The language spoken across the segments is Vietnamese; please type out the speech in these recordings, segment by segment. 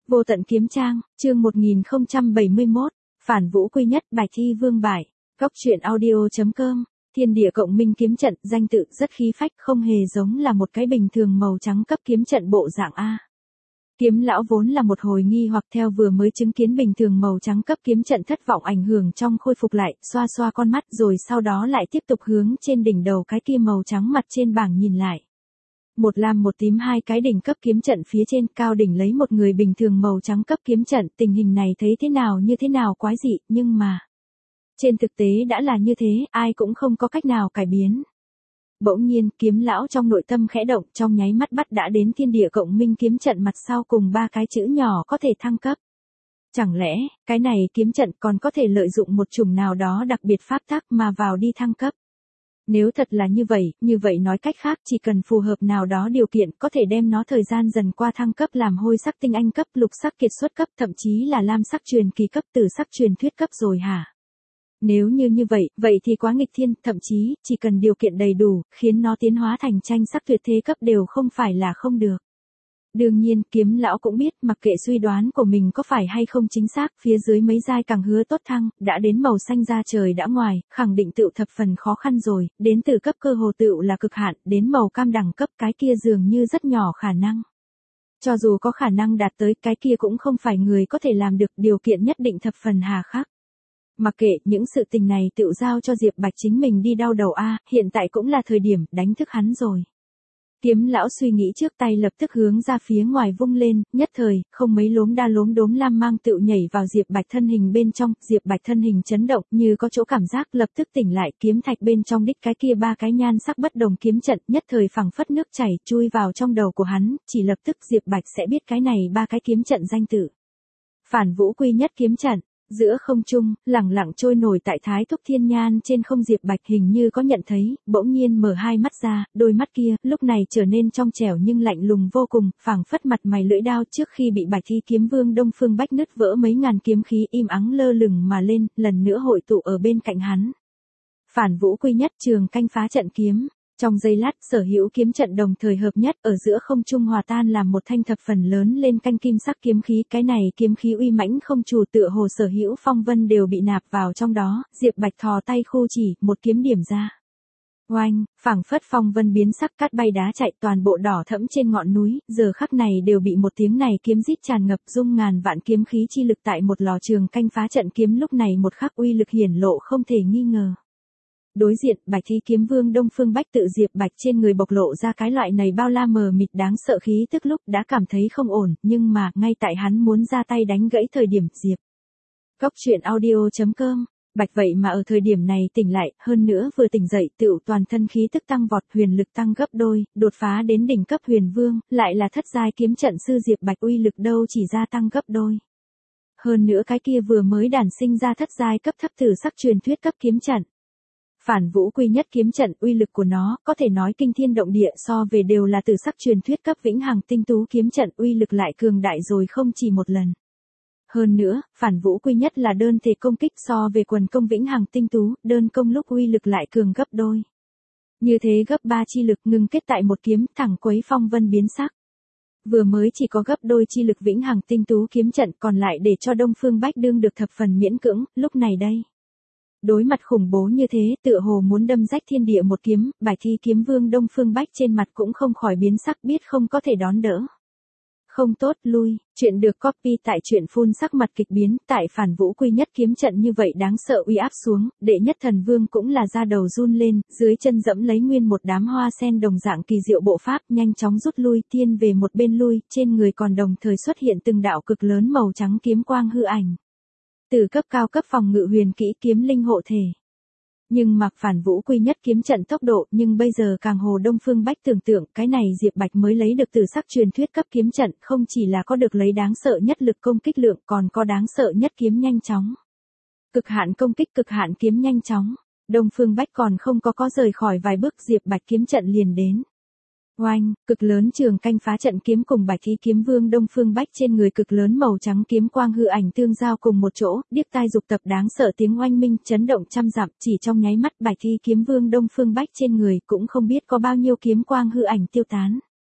Vô tận kiếm trang, chương 1071, phản vũ quy nhất, Bạch Thi Vương bại. Góc truyện audio.com, thiên địa cộng minh kiếm trận, danh tự rất khí phách, không hề giống là một cái bình thường màu trắng cấp kiếm trận bộ dạng A. Kiếm lão vốn là một hồi nghi hoặc theo vừa mới chứng kiến bình thường màu trắng cấp kiếm trận thất vọng ảnh hưởng trong khôi phục lại, xoa xoa con mắt rồi sau đó lại tiếp tục hướng trên đỉnh đầu cái kia màu trắng mặt trên bảng nhìn lại. Một lam một tím hai cái đỉnh cấp kiếm trận phía trên, cao đỉnh lấy một người bình thường màu trắng cấp kiếm trận, tình hình này thấy thế nào như thế nào quái dị, nhưng mà trên thực tế đã là như thế, ai cũng không có cách nào cải biến. Bỗng nhiên, kiếm lão trong nội tâm khẽ động, trong nháy mắt bắt đã đến thiên địa cộng minh kiếm trận mặt sau cùng ba cái chữ nhỏ có thể thăng cấp. Chẳng lẽ, cái này kiếm trận còn có thể lợi dụng một chủng nào đó đặc biệt pháp tắc mà vào đi thăng cấp? Nếu thật là như vậy nói cách khác chỉ cần phù hợp nào đó điều kiện có thể đem nó thời gian dần qua thăng cấp làm hôi sắc tinh anh cấp, lục sắc kiệt xuất cấp, thậm chí là lam sắc truyền kỳ cấp, tử sắc truyền thuyết cấp rồi hả? Nếu như vậy thì quá nghịch thiên, thậm chí, chỉ cần điều kiện đầy đủ, khiến nó tiến hóa thành tranh sắc tuyệt thế cấp đều không phải là không được. Đương nhiên, kiếm lão cũng biết, mặc kệ suy đoán của mình có phải hay không chính xác, phía dưới mấy giai càng hứa tốt thăng, đã đến màu xanh da trời đã ngoài, khẳng định tựu thập phần khó khăn rồi, đến từ cấp cơ hồ tựu là cực hạn, đến màu cam đẳng cấp cái kia dường như rất nhỏ khả năng. Cho dù có khả năng đạt tới cái kia cũng không phải người có thể làm được, điều kiện nhất định thập phần hà khắc. Mặc kệ, những sự tình này tựu giao cho Diệp Bạch chính mình đi đau đầu a, hiện tại cũng là thời điểm đánh thức hắn rồi. Kiếm lão suy nghĩ trước, tay lập tức hướng ra phía ngoài vung lên, nhất thời, không mấy lốm đốm lam mang tựu nhảy vào Diệp Bạch thân hình bên trong, Diệp Bạch thân hình chấn động, như có chỗ cảm giác, lập tức tỉnh lại, kiếm thạch bên trong đích cái kia ba cái nhan sắc bất đồng kiếm trận, nhất thời phẳng phất nước chảy, chui vào trong đầu của hắn, chỉ lập tức Diệp Bạch sẽ biết cái này ba cái kiếm trận danh tự. Phản vũ quy nhất kiếm trận. Giữa không trung, lẳng lặng trôi nổi tại Thái Thúc Thiên Nhan trên không, Diệp Bạch hình như có nhận thấy, bỗng nhiên mở hai mắt ra, đôi mắt kia, lúc này trở nên trong trẻo nhưng lạnh lùng vô cùng, phảng phất mặt mày lưỡi đao trước khi bị Bạch Thi kiếm vương Đông Phương Bách nứt vỡ mấy ngàn kiếm khí im ắng lơ lửng mà lên, lần nữa hội tụ ở bên cạnh hắn. Phản vũ quy nhất trường canh phá trận kiếm. Trong giây lát, sở hữu kiếm trận đồng thời hợp nhất ở giữa không trung hòa tan làm một thanh thập phần lớn lên canh kim sắc kiếm khí, cái này kiếm khí uy mãnh không chủ tựa hồ sở hữu phong vân đều bị nạp vào trong đó, Diệp Bạch thò tay khu chỉ, một kiếm điểm ra. Oanh, phảng phất phong vân biến sắc, cát bay đá chạy, toàn bộ đỏ thẫm trên ngọn núi, giờ khắc này đều bị một tiếng này kiếm rít tràn ngập, dung ngàn vạn kiếm khí chi lực tại một lò trường canh phá trận kiếm, lúc này một khắc uy lực hiển lộ không thể nghi ngờ. Đối diện, Bạch Thi kiếm vương Đông Phương Bách tự Diệp Bạch trên người bộc lộ ra cái loại này bao la mờ mịt đáng sợ khí tức lúc đã cảm thấy không ổn, nhưng mà, ngay tại hắn muốn ra tay đánh gãy thời điểm, Diệp. Góc truyện audio.com, Bạch vậy mà ở thời điểm này tỉnh lại, hơn nữa vừa tỉnh dậy tựu toàn thân khí tức tăng vọt, huyền lực tăng gấp đôi, đột phá đến đỉnh cấp huyền vương, lại là thất giai kiếm trận sư Diệp Bạch uy lực đâu chỉ gia tăng gấp đôi. Hơn nữa cái kia vừa mới đản sinh ra thất giai cấp thấp tử sắc truyền thuyết cấp kiếm trận. Phản vũ quy nhất kiếm trận, uy lực của nó có thể nói kinh thiên động địa, so về đều là tử sắc truyền thuyết cấp vĩnh hằng tinh tú kiếm trận, uy lực lại cường đại rồi không chỉ một lần. Hơn nữa, phản vũ quy nhất là đơn thể công kích, so về quần công vĩnh hằng tinh tú, đơn công lúc uy lực lại cường gấp đôi. Như thế gấp 3 chi lực ngưng kết tại một kiếm, thẳng quấy phong vân biến sắc. Vừa mới chỉ có gấp đôi chi lực vĩnh hằng tinh tú kiếm trận, còn lại để cho Đông Phương Bách đương được thập phần miễn cưỡng, lúc này đây. Đối mặt khủng bố như thế, tựa hồ muốn đâm rách thiên địa một kiếm, Bạch Thi kiếm vương Đông Phương Bách trên mặt cũng không khỏi biến sắc, biết không có thể đón đỡ. Không tốt, lui, chuyện được copy tại truyện phun, sắc mặt kịch biến, tại phản vũ quy nhất kiếm trận như vậy đáng sợ uy áp xuống, đệ nhất thần vương cũng là da đầu run lên, dưới chân dẫm lấy nguyên một đám hoa sen đồng dạng kỳ diệu bộ pháp, nhanh chóng rút lui, tiên về một bên lui, trên người còn đồng thời xuất hiện từng đạo cực lớn màu trắng kiếm quang hư ảnh. Từ cấp cao cấp phòng ngự huyền kỹ kiếm linh hộ thể. Nhưng mặc phản vũ quy nhất kiếm trận tốc độ, nhưng bây giờ càng hồ Đông Phương Bách tưởng tượng, cái này Diệp Bạch mới lấy được từ sắc truyền thuyết cấp kiếm trận, không chỉ là có được lấy đáng sợ nhất lực công kích lượng, còn có đáng sợ nhất kiếm nhanh chóng. Cực hạn công kích, cực hạn kiếm nhanh chóng. Đông Phương Bách còn không có rời khỏi vài bước, Diệp Bạch kiếm trận liền đến. Oanh, cực lớn trường canh phá trận kiếm cùng Bạch Thi kiếm vương Đông Phương Bách trên người cực lớn màu trắng kiếm quang hư ảnh tương giao cùng một chỗ, điếc tai dục tập đáng sợ tiếng oanh minh chấn động trăm dặm, chỉ trong nháy mắt Bạch Thi kiếm vương Đông Phương Bách trên người cũng không biết có bao nhiêu kiếm quang hư ảnh tiêu tán.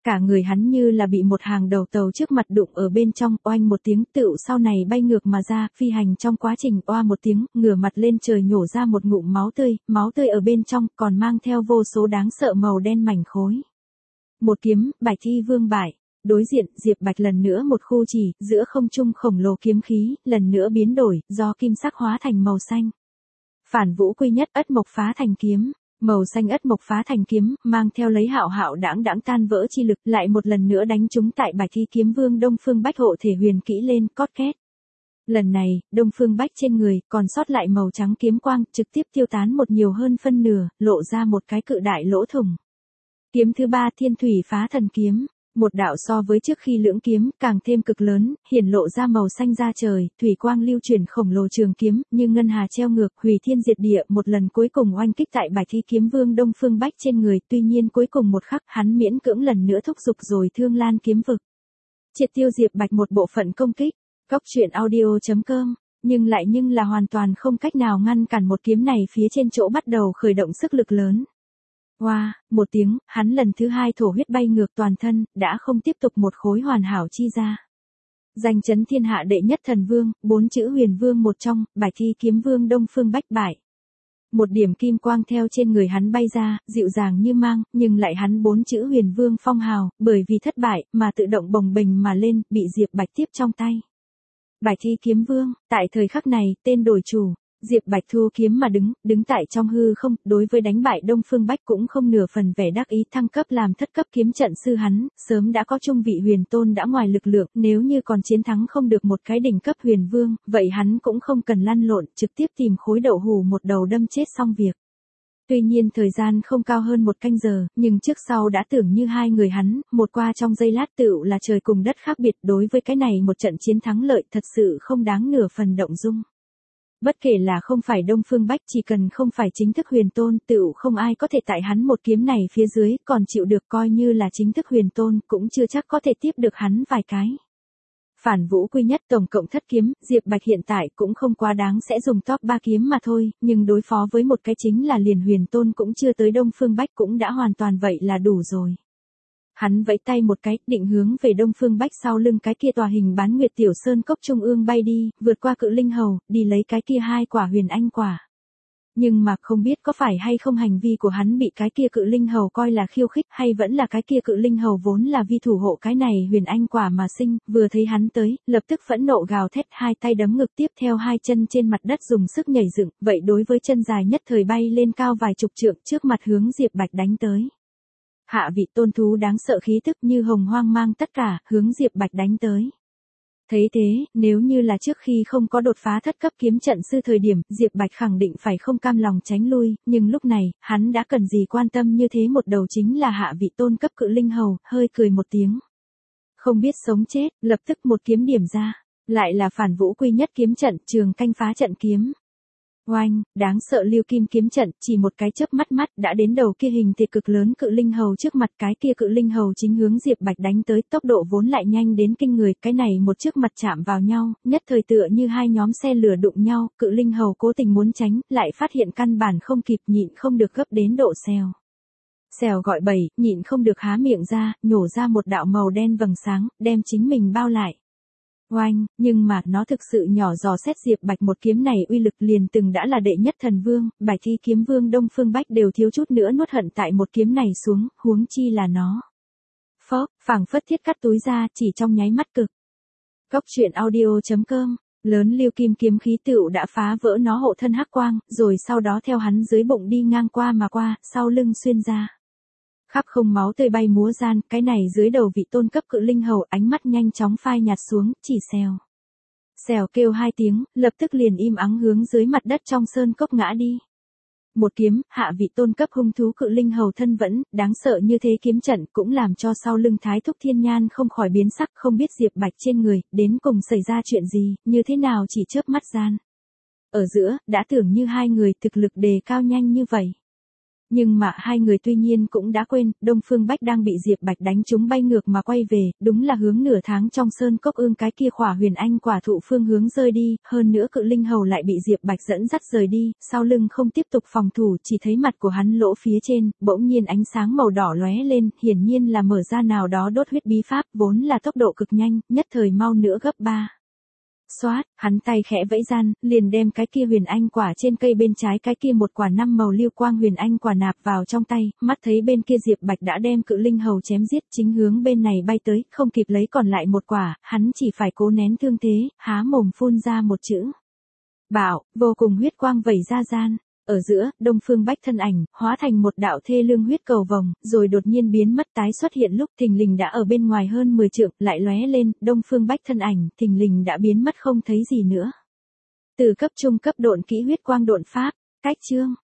Cả người hắn như là bị một hàng đầu tàu trước mặt đụng ở bên trong, oanh một tiếng tựu sau này bay ngược mà ra, phi hành trong quá trình oa một tiếng, ngửa mặt lên trời nhổ ra một ngụm máu tươi ở bên trong, còn mang theo vô số đáng sợ màu đen mảnh khối. Một kiếm, Bạch Thi Vương bại. Đối diện, Diệp Bạch lần nữa một khu chỉ, giữa không trung khổng lồ kiếm khí, lần nữa biến đổi, do kim sắc hóa thành màu xanh. Phản Vũ Quy Nhất Ất Mộc Phá Thành Kiếm. Màu xanh ất mộc phá thành kiếm, mang theo lấy hạo hạo đãng đãng tan vỡ chi lực, lại một lần nữa đánh trúng tại Bạch Thi Kiếm Vương Đông Phương Bách hộ thể huyền kỹ lên, cót két. Lần này, Đông Phương Bách trên người, còn sót lại màu trắng kiếm quang, trực tiếp tiêu tán một nhiều hơn phân nửa, lộ ra một cái cự đại lỗ thủng. Kiếm thứ ba Thiên Thủy Phá Thần Kiếm. Một đạo so với trước khi lưỡng kiếm, càng thêm cực lớn, hiển lộ ra màu xanh da trời, thủy quang lưu chuyển khổng lồ trường kiếm, như ngân hà treo ngược, hủy thiên diệt địa, một lần cuối cùng oanh kích tại Bạch Thi Kiếm Vương Đông Phương Bách trên người, tuy nhiên cuối cùng một khắc, hắn miễn cưỡng lần nữa thúc giục rồi Thương Lan kiếm vực. Triệt tiêu Diệp Bạch một bộ phận công kích. Góc truyện audio.com, nhưng là hoàn toàn không cách nào ngăn cản một kiếm này phía trên chỗ bắt đầu khởi động sức lực lớn. Hoa, một tiếng, hắn lần thứ hai thổ huyết bay ngược toàn thân, đã không tiếp tục một khối hoàn hảo chi ra. Danh chấn thiên hạ đệ nhất thần vương, 4 chữ huyền vương một trong, Bạch Thi Kiếm Vương Đông Phương Bách bại. Một điểm kim quang theo trên người hắn bay ra, dịu dàng như mang, nhưng lại hắn 4 chữ huyền vương phong hào, bởi vì thất bại, mà tự động bồng bềnh mà lên, bị Diệp Bạch tiếp trong tay. Bạch Thi Kiếm Vương, tại thời khắc này, tên đổi chủ. Diệp Bạch thu kiếm mà đứng tại trong hư không, đối với đánh bại Đông Phương Bách cũng không nửa phần vẻ đắc ý, thăng cấp làm thất cấp kiếm trận sư hắn, sớm đã có trung vị huyền tôn đã ngoài lực lượng, nếu như còn chiến thắng không được một cái đỉnh cấp huyền vương, vậy hắn cũng không cần lăn lộn, trực tiếp tìm khối đậu hủ một đầu đâm chết xong việc. Tuy nhiên thời gian không cao hơn 1 canh giờ, nhưng trước sau đã tưởng như hai người hắn, một qua trong giây lát tựu là trời cùng đất khác biệt, đối với cái này một trận chiến thắng lợi thật sự không đáng nửa phần động dung. Bất kể là không phải Đông Phương Bách, chỉ cần không phải chính thức huyền tôn, tựu không ai có thể tại hắn một kiếm này phía dưới, còn chịu được, coi như là chính thức huyền tôn, cũng chưa chắc có thể tiếp được hắn vài cái. Phản Vũ Quy Nhất tổng cộng thất kiếm, Diệp Bạch hiện tại cũng không quá đáng sẽ dùng top 3 kiếm mà thôi, nhưng đối phó với một cái chính là liền huyền tôn cũng chưa tới Đông Phương Bách cũng đã hoàn toàn vậy là đủ rồi. Hắn vẫy tay một cái, định hướng về Đông Phương Bách sau lưng cái kia tòa hình bán nguyệt tiểu sơn cốc trung ương bay đi, vượt qua cự linh hầu, đi lấy cái kia 2 quả huyền anh quả. Nhưng mà không biết có phải hay không hành vi của hắn bị cái kia cự linh hầu coi là khiêu khích, hay vẫn là cái kia cự linh hầu vốn là vi thủ hộ cái này huyền anh quả mà sinh, vừa thấy hắn tới, lập tức phẫn nộ gào thét, 2 tay đấm ngực, tiếp theo 2 chân trên mặt đất dùng sức nhảy dựng, vậy đối với chân dài nhất thời bay lên cao vài chục trượng, trước mặt hướng Diệp Bạch đánh tới. Hạ vị tôn thú đáng sợ khí tức như hồng hoang mang tất cả, hướng Diệp Bạch đánh tới. Thấy thế, nếu như là trước khi không có đột phá thất cấp kiếm trận sư thời điểm, Diệp Bạch khẳng định phải không cam lòng tránh lui, nhưng lúc này, hắn đã cần gì quan tâm như thế, một đầu chính là hạ vị tôn cấp cự linh hầu, hơi cười một tiếng. Không biết sống chết, lập tức một kiếm điểm ra, lại là Phản Vũ Quy Nhất kiếm trận, Trường Canh Phá Trận Kiếm. Oanh, đáng sợ lưu kim kiếm trận, chỉ một cái chớp mắt đã đến đầu kia hình thể cực lớn cự linh hầu trước mặt, cái kia cự linh hầu chính hướng Diệp Bạch đánh tới, tốc độ vốn lại nhanh đến kinh người, cái này một trước mặt chạm vào nhau, nhất thời tựa như hai nhóm xe lửa đụng nhau, cự linh hầu cố tình muốn tránh, lại phát hiện căn bản không kịp, nhịn không được gấp đến độ xèo. Xèo gọi bầy, nhịn không được há miệng ra, nhổ ra một đạo màu đen vầng sáng, đem chính mình bao lại. Oanh, nhưng mà nó thực sự nhỏ dò xét Diệp Bạch một kiếm này uy lực liền từng đã là đệ nhất thần vương, Bạch Thi Kiếm Vương Đông Phương Bách đều thiếu chút nữa nuốt hận tại một kiếm này xuống, huống chi là nó. Phốc, phảng phất thiết cắt túi ra, chỉ trong nháy mắt cực. Góc truyện audio.com, lớn lưu kim kiếm khí tựu đã phá vỡ nó hộ thân hắc quang, rồi sau đó theo hắn dưới bụng đi ngang qua mà qua, sau lưng xuyên ra. Khắp không máu tươi bay múa gian, cái này dưới đầu vị tôn cấp cự linh hầu, ánh mắt nhanh chóng phai nhạt xuống, chỉ xèo. Xèo kêu 2 tiếng, lập tức liền im ắng hướng dưới mặt đất trong sơn cốc ngã đi. Một kiếm, hạ vị tôn cấp hung thú cự linh hầu thân vẫn, đáng sợ như thế kiếm trận cũng làm cho sau lưng Thái Thúc Thiên Nhan không khỏi biến sắc, không biết Diệp Bạch trên người, đến cùng xảy ra chuyện gì, như thế nào chỉ chớp mắt gian. Ở giữa, đã tưởng như hai người thực lực đề cao nhanh như vậy. Nhưng mà hai người tuy nhiên cũng đã quên, Đông Phương Bách đang bị Diệp Bạch đánh trúng bay ngược mà quay về, đúng là hướng nửa tháng trong sơn cốc ương cái kia khỏa huyền anh quả thụ phương hướng rơi đi, hơn nữa cự linh hầu lại bị Diệp Bạch dẫn dắt rời đi, sau lưng không tiếp tục phòng thủ, chỉ thấy mặt của hắn lỗ phía trên, bỗng nhiên ánh sáng màu đỏ lóe lên, hiển nhiên là mở ra nào đó đốt huyết bí pháp, vốn là tốc độ cực nhanh, nhất thời mau nữa gấp 3. Xoát, hắn tay khẽ vẫy gian, liền đem cái kia huyền anh quả trên cây bên trái cái kia một quả 5 màu lưu quang huyền anh quả nạp vào trong tay, mắt thấy bên kia Diệp Bạch đã đem cự linh hầu chém giết chính hướng bên này bay tới, không kịp lấy còn lại một quả, hắn chỉ phải cố nén thương thế, há mồm phun ra một chữ. Bạo, vô cùng huyết quang vẩy ra gian. Ở giữa, Đông Phương Bách thân ảnh, hóa thành một đạo thê lương huyết cầu vồng, rồi đột nhiên biến mất tái xuất hiện lúc thình lình đã ở bên ngoài hơn 10 trượng, lại lóe lên, Đông Phương Bách thân ảnh, thình lình đã biến mất không thấy gì nữa. Từ cấp trung cấp độn kỹ huyết quang độn pháp, cách chương.